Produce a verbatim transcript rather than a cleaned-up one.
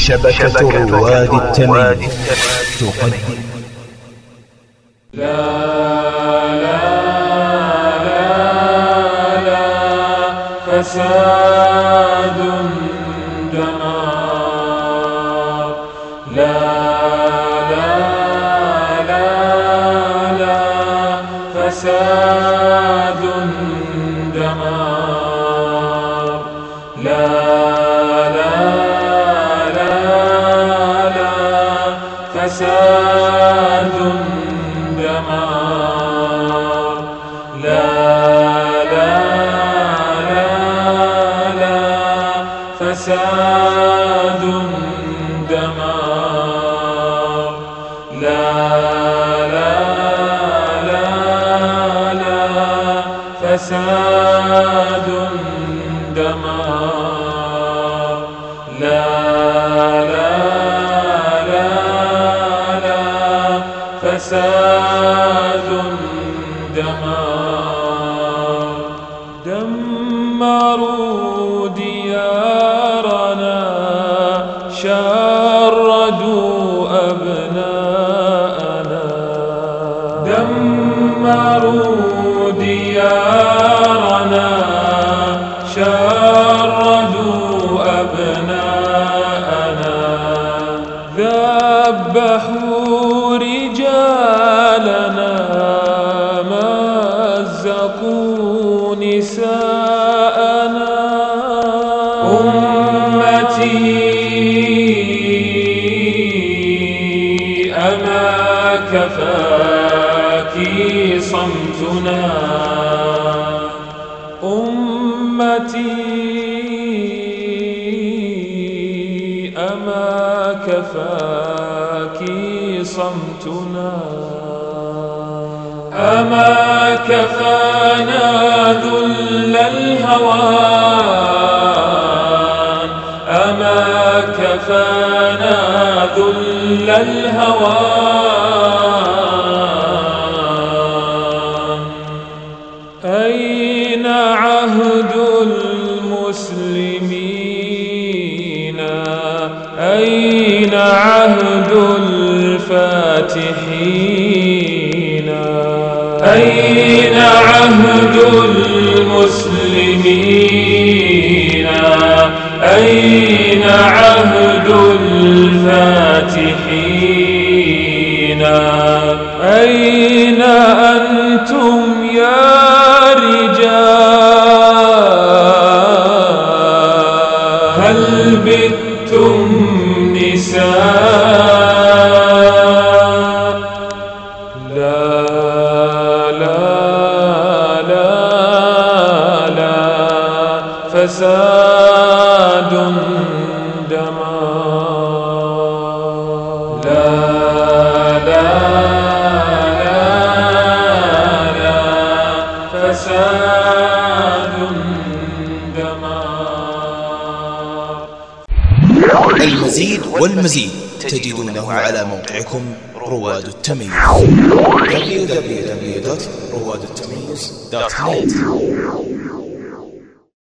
شبكة رواد التمييز تقدم. لا لا لا لا فساد دمار. لا لا لا لا فساد دمار. لا لا لا لا فساد دمار. لا لا لا لا فساد دمار. لا لا لا لا فساد دمار. لا لا لا لا فساد دمار. دمروا ديارنا شردوا أبناءنا. دمروا ديارنا شردوا أبناءنا. ذبحوا رجالنا مزقوا نساءنا. أمتي أما كفاك صمتنا. أمتي أما كفاك صمتنا. أما كفانا ذل الهوان. أما كفانا ذل الهوان. أين عهد المسلمين؟ أين عهد الفاتحين؟ أين عهد المسلمين؟ أين عهد الفاتحين؟ أين أنتم يا رجال؟ هل بتم نساء؟ لا لا لا لا فساد دمار. لا لا لا لا فساد دمار. المزيد والمزيد تجدونه على موقعكم رواد التمييز دبليو دبليو دبليو دوت رواد التمييز دوت نت.